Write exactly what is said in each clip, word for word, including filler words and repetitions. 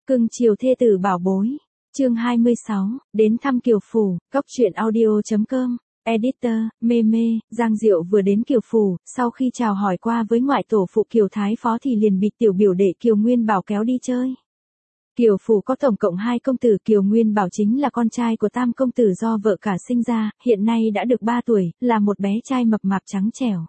Cưng chiều thê tử bảo bối. Chương hai mươi sáu, đến thăm Kiều Phủ, góc truyện audio.com. Editor, mê mê, Giang Diệu vừa đến Kiều Phủ, sau khi chào hỏi qua với ngoại tổ phụ Kiều Thái Phó thì liền bị tiểu biểu đệ Kiều Nguyên Bảo kéo đi chơi. Kiều Phủ có tổng cộng hai công tử, Kiều Nguyên Bảo chính là con trai của tam công tử do vợ cả sinh ra, hiện nay đã được ba tuổi, là một bé trai mập mạp trắng trẻo.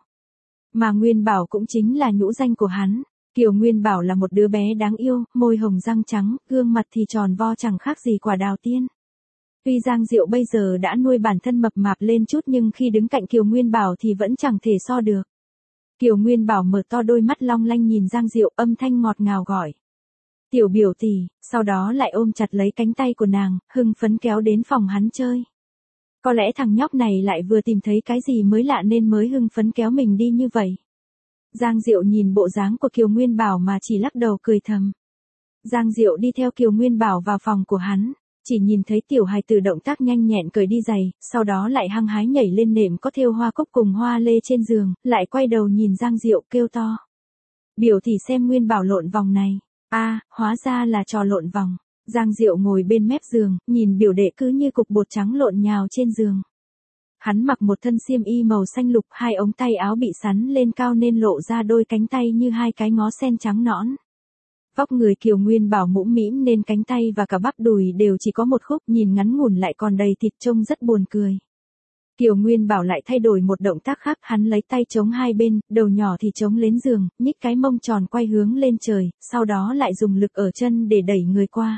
Mà Nguyên Bảo cũng chính là nhũ danh của hắn. Kiều Nguyên Bảo là một đứa bé đáng yêu, môi hồng răng trắng, gương mặt thì tròn vo chẳng khác gì quả đào tiên. Tuy Giang Diệu bây giờ đã nuôi bản thân mập mạp lên chút nhưng khi đứng cạnh Kiều Nguyên Bảo thì vẫn chẳng thể so được. Kiều Nguyên Bảo mở to đôi mắt long lanh nhìn Giang Diệu, âm thanh ngọt ngào gọi. Tiểu biểu tỷ, sau đó lại ôm chặt lấy cánh tay của nàng, hưng phấn kéo đến phòng hắn chơi. Có lẽ thằng nhóc này lại vừa tìm thấy cái gì mới lạ nên mới hưng phấn kéo mình đi như vậy. Giang Diệu nhìn bộ dáng của Kiều Nguyên Bảo mà chỉ lắc đầu cười thầm. Giang Diệu đi theo Kiều Nguyên Bảo vào phòng của hắn, chỉ nhìn thấy tiểu hài tử động tác nhanh nhẹn cởi đi giày, sau đó lại hăng hái nhảy lên nệm có thêu hoa cúc cùng hoa lê trên giường, lại quay đầu nhìn Giang Diệu kêu to. Biểu tỷ xem Nguyên Bảo lộn vòng này. A, à, hóa ra là trò lộn vòng. Giang Diệu ngồi bên mép giường, nhìn biểu đệ cứ như cục bột trắng lộn nhào trên giường. Hắn mặc một thân xiêm y màu xanh lục, hai ống tay áo bị sắn lên cao nên lộ ra đôi cánh tay như hai cái ngó sen trắng nõn. Vóc người Kiều Nguyên Bảo mũm mĩm nên cánh tay và cả bắp đùi đều chỉ có một khúc, nhìn ngắn ngủn lại còn đầy thịt trông rất buồn cười. Kiều Nguyên Bảo lại thay đổi một động tác khác, hắn lấy tay chống hai bên, đầu nhỏ thì chống lên giường, nhích cái mông tròn quay hướng lên trời, sau đó lại dùng lực ở chân để đẩy người qua.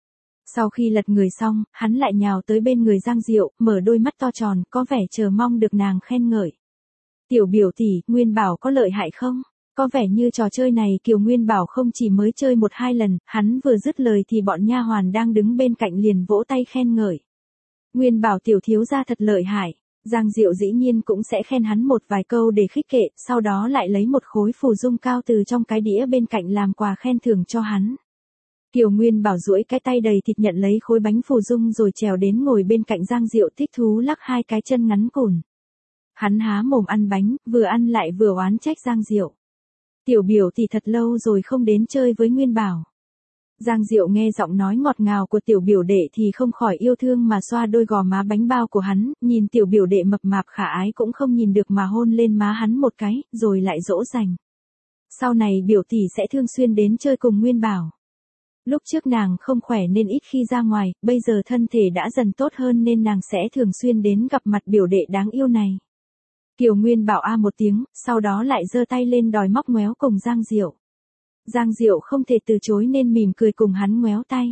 Sau khi lật người xong, hắn lại nhào tới bên người Giang Diệu, mở đôi mắt to tròn, có vẻ chờ mong được nàng khen ngợi. Tiểu biểu tỷ, Nguyên Bảo có lợi hại không? Có vẻ như trò chơi này Kiều Nguyên Bảo không chỉ mới chơi một hai lần, hắn vừa dứt lời thì bọn nha hoàn đang đứng bên cạnh liền vỗ tay khen ngợi. Nguyên Bảo tiểu thiếu gia thật lợi hại. Giang Diệu dĩ nhiên cũng sẽ khen hắn một vài câu để khích kệ, sau đó lại lấy một khối phù dung cao từ trong cái đĩa bên cạnh làm quà khen thưởng cho hắn. Kiều Nguyên Bảo duỗi cái tay đầy thịt nhận lấy khối bánh phù dung rồi trèo đến ngồi bên cạnh Giang Diệu thích thú lắc hai cái chân ngắn cùn. Hắn há mồm ăn bánh, vừa ăn lại vừa oán trách Giang Diệu. Tiểu biểu thì thật lâu rồi không đến chơi với Nguyên Bảo. Giang Diệu nghe giọng nói ngọt ngào của tiểu biểu đệ thì không khỏi yêu thương mà xoa đôi gò má bánh bao của hắn, nhìn tiểu biểu đệ mập mạp khả ái cũng không nhìn được mà hôn lên má hắn một cái, rồi lại dỗ dành. Sau này biểu tỷ sẽ thường xuyên đến chơi cùng Nguyên Bảo. Lúc trước nàng không khỏe nên ít khi ra ngoài, bây giờ thân thể đã dần tốt hơn nên nàng sẽ thường xuyên đến gặp mặt biểu đệ đáng yêu này. Kiều Nguyên Bảo a một tiếng, sau đó lại giơ tay lên đòi móc ngoéo cùng Giang Diệu. Giang Diệu không thể từ chối nên mỉm cười cùng hắn ngoéo tay.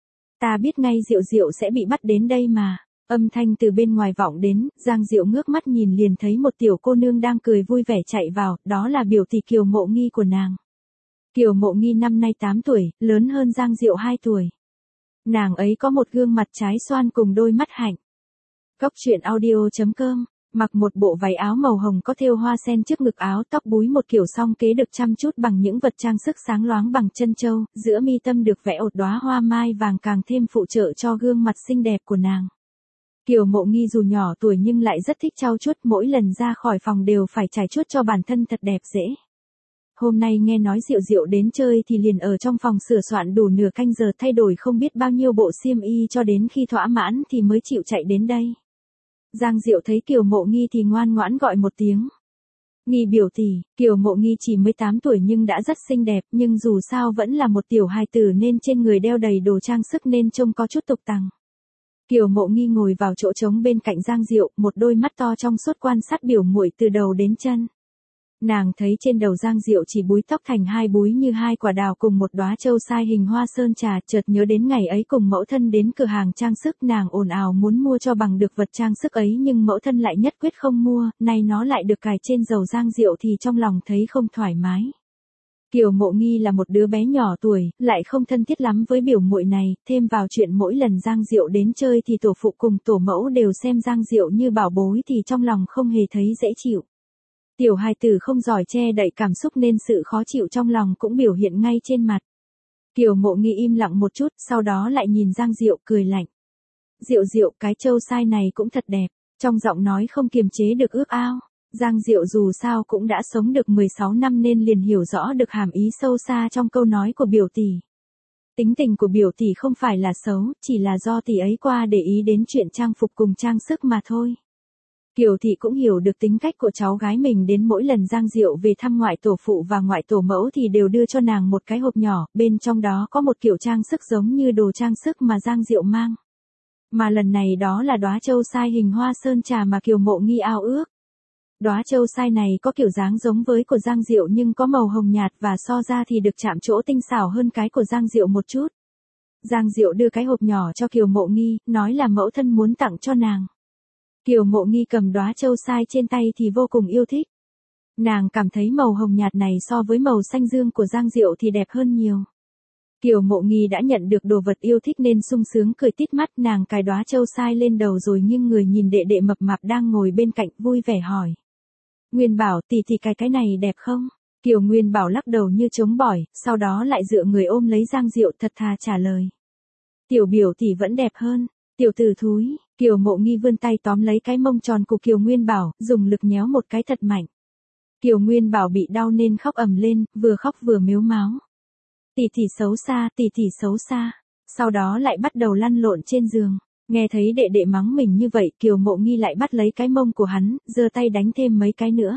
Ta biết ngay Diệu Diệu sẽ bị bắt đến đây mà. Âm thanh từ bên ngoài vọng đến, Giang Diệu ngước mắt nhìn liền thấy một tiểu cô nương đang cười vui vẻ chạy vào, đó là biểu tỷ Kiều Mộ Nghi của nàng. Kiều Mộ Nghi năm nay tám tuổi, lớn hơn Giang Diệu hai tuổi. Nàng ấy có một gương mặt trái xoan cùng đôi mắt hạnh. Góc truyện audio.com. Mặc một bộ váy áo màu hồng có thêu hoa sen trước ngực áo, tóc búi một kiểu song kế được chăm chút bằng những vật trang sức sáng loáng bằng chân châu, giữa mi tâm được vẽ ột đóa hoa mai vàng càng thêm phụ trợ cho gương mặt xinh đẹp của nàng. Kiều Mộ Nghi dù nhỏ tuổi nhưng lại rất thích trau chuốt, mỗi lần ra khỏi phòng đều phải chải chuốt cho bản thân thật đẹp dễ. Hôm nay nghe nói Diệu Diệu đến chơi thì liền ở trong phòng sửa soạn đủ nửa canh giờ, thay đổi không biết bao nhiêu bộ xiêm y cho đến khi thỏa mãn thì mới chịu chạy đến đây. Giang Diệu thấy Kiều Mộ Nghi thì ngoan ngoãn gọi một tiếng. Nghi biểu tỷ. Kiều Mộ Nghi chỉ mới tám tuổi nhưng đã rất xinh đẹp, nhưng dù sao vẫn là một tiểu hài tử nên trên người đeo đầy đồ trang sức nên trông có chút tục tằng. Kiều Mộ Nghi ngồi vào chỗ trống bên cạnh Giang Diệu, một đôi mắt to trong suốt quan sát biểu muội từ đầu đến chân. Nàng thấy trên đầu Giang Diệu chỉ búi tóc thành hai búi như hai quả đào cùng một đóa châu sai hình hoa sơn trà, chợt nhớ đến ngày ấy cùng mẫu thân đến cửa hàng trang sức, nàng ồn ào muốn mua cho bằng được vật trang sức ấy nhưng mẫu thân lại nhất quyết không mua, nay nó lại được cài trên đầu Giang Diệu thì trong lòng thấy không thoải mái. Kiều Mộ Nghi là một đứa bé nhỏ tuổi, lại không thân thiết lắm với biểu muội này, thêm vào chuyện mỗi lần Giang Diệu đến chơi thì tổ phụ cùng tổ mẫu đều xem Giang Diệu như bảo bối thì trong lòng không hề thấy dễ chịu. Tiểu hài tử không giỏi che đậy cảm xúc nên sự khó chịu trong lòng cũng biểu hiện ngay trên mặt. Kiều Mộ Nghi im lặng một chút, sau đó lại nhìn Giang Diệu cười lạnh. Diệu Diệu, cái châu sai này cũng thật đẹp, trong giọng nói không kiềm chế được ước ao. Giang Diệu dù sao cũng đã sống được mười sáu năm nên liền hiểu rõ được hàm ý sâu xa trong câu nói của biểu tỷ. Tính tình của biểu tỷ không phải là xấu, chỉ là do tỷ ấy qua để ý đến chuyện trang phục cùng trang sức mà thôi. Kiều thị cũng hiểu được tính cách của cháu gái mình, đến mỗi lần Giang Diệu về thăm ngoại tổ phụ và ngoại tổ mẫu thì đều đưa cho nàng một cái hộp nhỏ, bên trong đó có một kiểu trang sức giống như đồ trang sức mà Giang Diệu mang. Mà lần này đó là đóa châu sai hình hoa sơn trà mà Kiều Mộ Nghi ao ước. Đóa châu sai này có kiểu dáng giống với của Giang Diệu nhưng có màu hồng nhạt và so ra thì được chạm trổ tinh xảo hơn cái của Giang Diệu một chút. Giang Diệu đưa cái hộp nhỏ cho Kiều Mộ Nghi, nói là mẫu thân muốn tặng cho nàng. Kiều Mộ Nghi cầm đóa châu sai trên tay thì vô cùng yêu thích. Nàng cảm thấy màu hồng nhạt này so với màu xanh dương của Giang Diệu thì đẹp hơn nhiều. Kiều Mộ Nghi đã nhận được đồ vật yêu thích nên sung sướng cười tít mắt, nàng cài đóa châu sai lên đầu rồi nghiêng người nhìn đệ đệ mập mạp đang ngồi bên cạnh vui vẻ hỏi. Nguyên Bảo, tỷ tỷ cài cái này đẹp không? Kiều Nguyên Bảo lắc đầu như chống bỏi, sau đó lại dựa người ôm lấy Giang Diệu thật thà trả lời. Tiểu biểu tỷ vẫn đẹp hơn, tiểu tử thúi. Kiều Mộ Nghi vươn tay tóm lấy cái mông tròn của Kiều Nguyên Bảo, dùng lực nhéo một cái thật mạnh. Kiều Nguyên Bảo bị đau nên khóc ầm lên, vừa khóc vừa mếu máo. Tỷ tỷ xấu xa, tỷ tỷ xấu xa. Sau đó lại bắt đầu lăn lộn trên giường. Nghe thấy đệ đệ mắng mình như vậy, Kiều Mộ Nghi lại bắt lấy cái mông của hắn, giơ tay đánh thêm mấy cái nữa.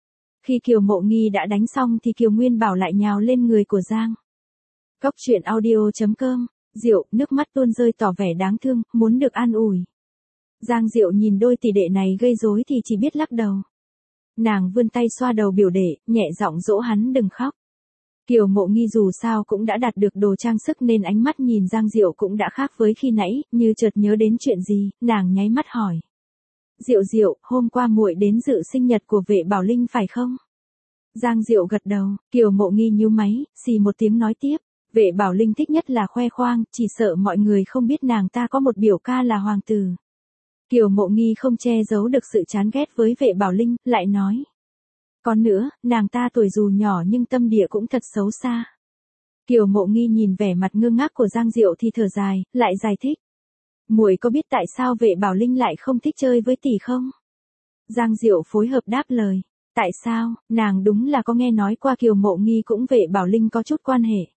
Khi Kiều Mộ Nghi đã đánh xong thì Kiều Nguyên Bảo lại nhào lên người của Giang. Cốc truyện audio chấm com. Diệu, nước mắt tuôn rơi tỏ vẻ đáng thương, muốn được an ủi. Giang Diệu nhìn đôi tỷ đệ này gây rối thì chỉ biết lắc đầu. Nàng vươn tay xoa đầu biểu đệ, nhẹ giọng dỗ hắn đừng khóc. Kiều Mộ Nghi dù sao cũng đã đạt được đồ trang sức nên ánh mắt nhìn Giang Diệu cũng đã khác với khi nãy, như chợt nhớ đến chuyện gì, nàng nháy mắt hỏi. Diệu Diệu, hôm qua muội đến dự sinh nhật của Vệ Bảo Linh phải không? Giang Diệu gật đầu, Kiều Mộ Nghi nhíu máy, xì một tiếng nói tiếp. Vệ Bảo Linh thích nhất là khoe khoang, chỉ sợ mọi người không biết nàng ta có một biểu ca là hoàng tử. Kiều Mộ Nghi không che giấu được sự chán ghét với Vệ Bảo Linh, lại nói. Còn nữa, nàng ta tuổi dù nhỏ nhưng tâm địa cũng thật xấu xa. Kiều Mộ Nghi nhìn vẻ mặt ngơ ngác của Giang Diệu thì thở dài, lại giải thích. Muội có biết tại sao Vệ Bảo Linh lại không thích chơi với tỷ không? Giang Diệu phối hợp đáp lời. Tại sao, nàng đúng là có nghe nói qua Kiều Mộ Nghi cũng Vệ Bảo Linh có chút quan hệ.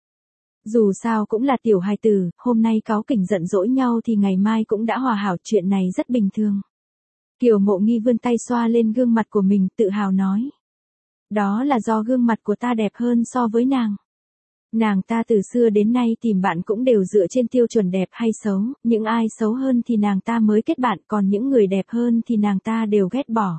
Dù sao cũng là tiểu hài tử, hôm nay cáu kỉnh giận dỗi nhau thì ngày mai cũng đã hòa hảo, chuyện này rất bình thường. Kiều Mộ Nghi vươn tay xoa lên gương mặt của mình, tự hào nói. Đó là do gương mặt của ta đẹp hơn so với nàng. Nàng ta từ xưa đến nay tìm bạn cũng đều dựa trên tiêu chuẩn đẹp hay xấu, những ai xấu hơn thì nàng ta mới kết bạn, còn những người đẹp hơn thì nàng ta đều ghét bỏ.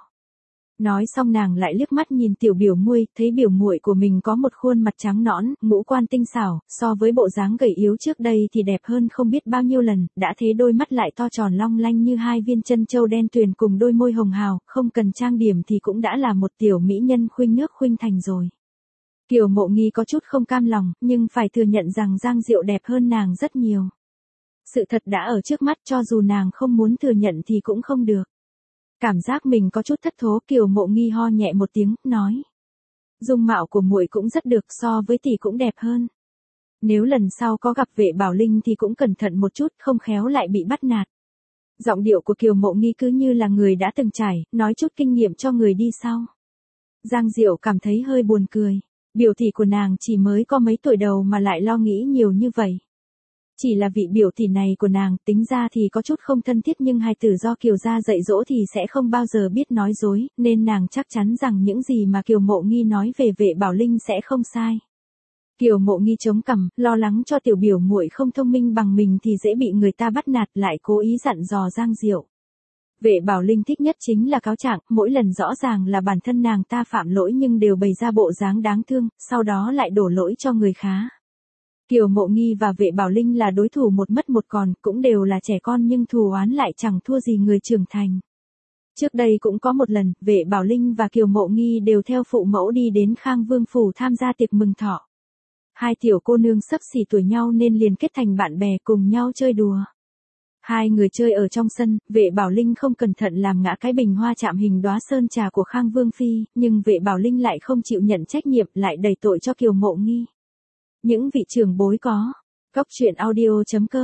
Nói xong nàng lại liếc mắt nhìn tiểu biểu muội, thấy biểu muội của mình có một khuôn mặt trắng nõn, ngũ quan tinh xảo, so với bộ dáng gầy yếu trước đây thì đẹp hơn không biết bao nhiêu lần, đã thế đôi mắt lại to tròn long lanh như hai viên chân châu đen tuyền cùng đôi môi hồng hào, không cần trang điểm thì cũng đã là một tiểu mỹ nhân khuynh nước khuynh thành rồi. Kiều Mộ Nghi có chút không cam lòng, nhưng phải thừa nhận rằng Giang Diệu đẹp hơn nàng rất nhiều. Sự thật đã ở trước mắt, cho dù nàng không muốn thừa nhận thì cũng không được. Cảm giác mình có chút thất thố, Kiều Mộ Nghi ho nhẹ một tiếng, nói. Dung mạo của muội cũng rất được, so với tỷ cũng đẹp hơn. Nếu lần sau có gặp Vệ Bảo Linh thì cũng cẩn thận một chút, không khéo lại bị bắt nạt. Giọng điệu của Kiều Mộ Nghi cứ như là người đã từng trải, nói chút kinh nghiệm cho người đi sau. Giang Diệu cảm thấy hơi buồn cười. Biểu tỷ của nàng chỉ mới có mấy tuổi đầu mà lại lo nghĩ nhiều như vậy. Chỉ là vị biểu tỷ này của nàng, tính ra thì có chút không thân thiết nhưng hài tử do Kiều gia dạy dỗ thì sẽ không bao giờ biết nói dối, nên nàng chắc chắn rằng những gì mà Kiều Mộ Nghi nói về Vệ Bảo Linh sẽ không sai. Kiều Mộ Nghi chống cằm, lo lắng cho tiểu biểu muội không thông minh bằng mình thì dễ bị người ta bắt nạt, lại cố ý dặn dò Giang Diệu. Vệ Bảo Linh thích nhất chính là cáo trạng, mỗi lần rõ ràng là bản thân nàng ta phạm lỗi nhưng đều bày ra bộ dáng đáng thương, sau đó lại đổ lỗi cho người khác. Kiều Mộ Nghi và Vệ Bảo Linh là đối thủ một mất một còn, cũng đều là trẻ con nhưng thù oán lại chẳng thua gì người trưởng thành. Trước đây cũng có một lần, Vệ Bảo Linh và Kiều Mộ Nghi đều theo phụ mẫu đi đến Khang Vương phủ tham gia tiệc mừng thọ. Hai tiểu cô nương xấp xỉ tuổi nhau nên liền kết thành bạn bè cùng nhau chơi đùa. Hai người chơi ở trong sân, Vệ Bảo Linh không cẩn thận làm ngã cái bình hoa chạm hình đóa sơn trà của Khang Vương phi, nhưng Vệ Bảo Linh lại không chịu nhận trách nhiệm, lại đẩy tội cho Kiều Mộ Nghi. Những vị trưởng bối có. Cốc truyện audio chấm com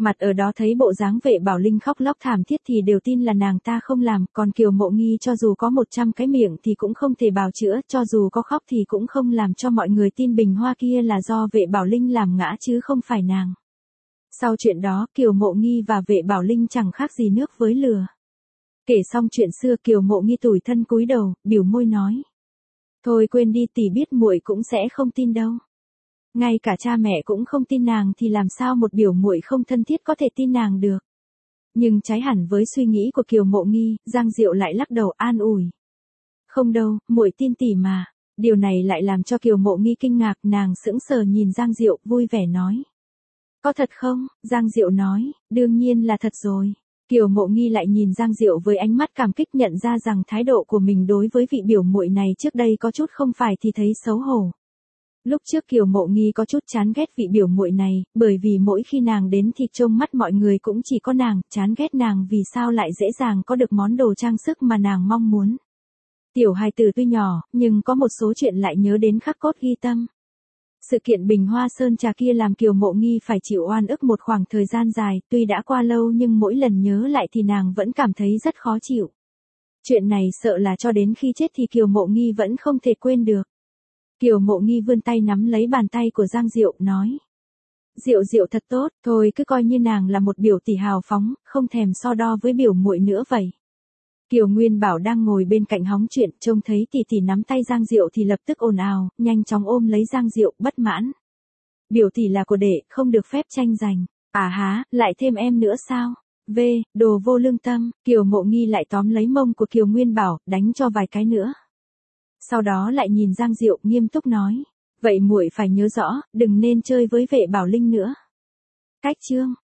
Mặt ở đó thấy bộ dáng Vệ Bảo Linh khóc lóc thảm thiết thì đều tin là nàng ta không làm, còn Kiều Mộ Nghi cho dù có một trăm cái miệng thì cũng không thể bào chữa, cho dù có khóc thì cũng không làm cho mọi người tin bình hoa kia là do Vệ Bảo Linh làm ngã chứ không phải nàng. Sau chuyện đó, Kiều Mộ Nghi và Vệ Bảo Linh chẳng khác gì nước với lửa. Kể xong chuyện xưa, Kiều Mộ Nghi tủi thân cúi đầu, biểu môi nói: "Thôi quên đi, tỷ biết muội cũng sẽ không tin đâu. Ngay cả cha mẹ cũng không tin nàng thì làm sao một biểu muội không thân thiết có thể tin nàng được." Nhưng trái hẳn với suy nghĩ của Kiều Mộ Nghi, Giang Diệu lại lắc đầu an ủi: "Không đâu, muội tin tỷ mà." Điều này lại làm cho Kiều Mộ Nghi kinh ngạc, nàng sững sờ nhìn Giang Diệu, vui vẻ nói: "Có thật không?" Giang Diệu nói: "Đương nhiên là thật rồi." Kiều Mộ Nghi lại nhìn Giang Diệu với ánh mắt cảm kích, nhận ra rằng thái độ của mình đối với vị biểu muội này trước đây có chút không phải thì thấy xấu hổ. Lúc trước Kiều Mộ Nghi có chút chán ghét vị biểu muội này, bởi vì mỗi khi nàng đến thì trông mắt mọi người cũng chỉ có nàng, chán ghét nàng vì sao lại dễ dàng có được món đồ trang sức mà nàng mong muốn. Tiểu hài tử tuy nhỏ, nhưng có một số chuyện lại nhớ đến khắc cốt ghi tâm. Sự kiện Bình Hoa Sơn Trà kia làm Kiều Mộ Nghi phải chịu oan ức một khoảng thời gian dài, tuy đã qua lâu nhưng mỗi lần nhớ lại thì nàng vẫn cảm thấy rất khó chịu. Chuyện này sợ là cho đến khi chết thì Kiều Mộ Nghi vẫn không thể quên được. Kiều Mộ Nghi vươn tay nắm lấy bàn tay của Giang Diệu, nói: "Diệu Diệu thật tốt, thôi cứ coi như nàng là một biểu tỷ hào phóng, không thèm so đo với biểu muội nữa vậy." Kiều Nguyên Bảo đang ngồi bên cạnh hóng chuyện, trông thấy tỷ tỷ nắm tay Giang Diệu thì lập tức ồn ào, nhanh chóng ôm lấy Giang Diệu, bất mãn: "Biểu tỷ là của đệ, không được phép tranh giành. À há, lại thêm em nữa sao? V, đồ vô lương tâm." Kiều Mộ Nghi lại tóm lấy mông của Kiều Nguyên Bảo, đánh cho vài cái nữa. Sau đó lại nhìn Giang Diệu, nghiêm túc nói: "Vậy muội phải nhớ rõ, đừng nên chơi với Vệ Bảo Linh nữa." Cách chương